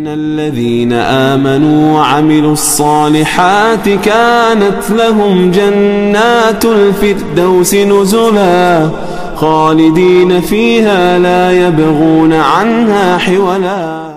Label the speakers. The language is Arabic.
Speaker 1: إن الذين آمنوا وعملوا الصالحات كانت لهم جنات الفردوس نزلا خالدين فيها لا يبغون عنها حولا.